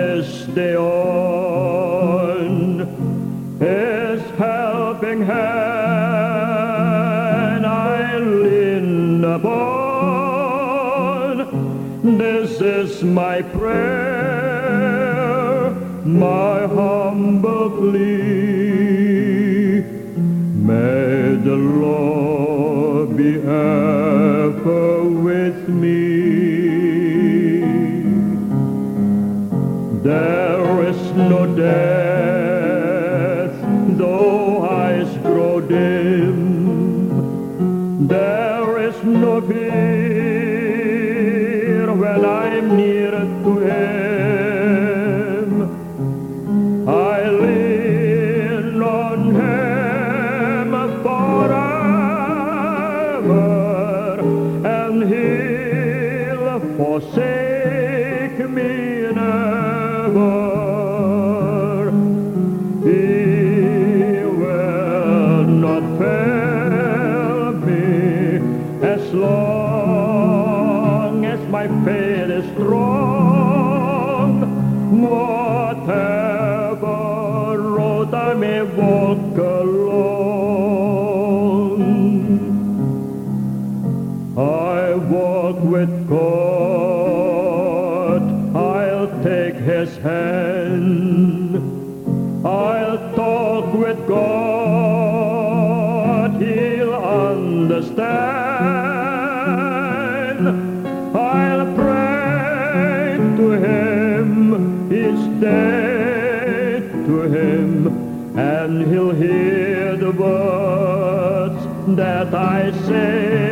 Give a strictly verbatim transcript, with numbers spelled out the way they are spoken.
this day on, His helping hand I lean upon. This is my prayer, my humble plea. May the Lord be ever with me. There is no death, though eyes grow dim. There is no fear when I'm near to Him. I lean on Him forever, and He'll forsake me never. He will not fail me as long as my faith is strong. Whatever road I may walk alone, I walk with God. I'll take His hand. I'll talk with God. He'll understand. I'll pray to Him each day, to Him, and He'll hear the words that I say.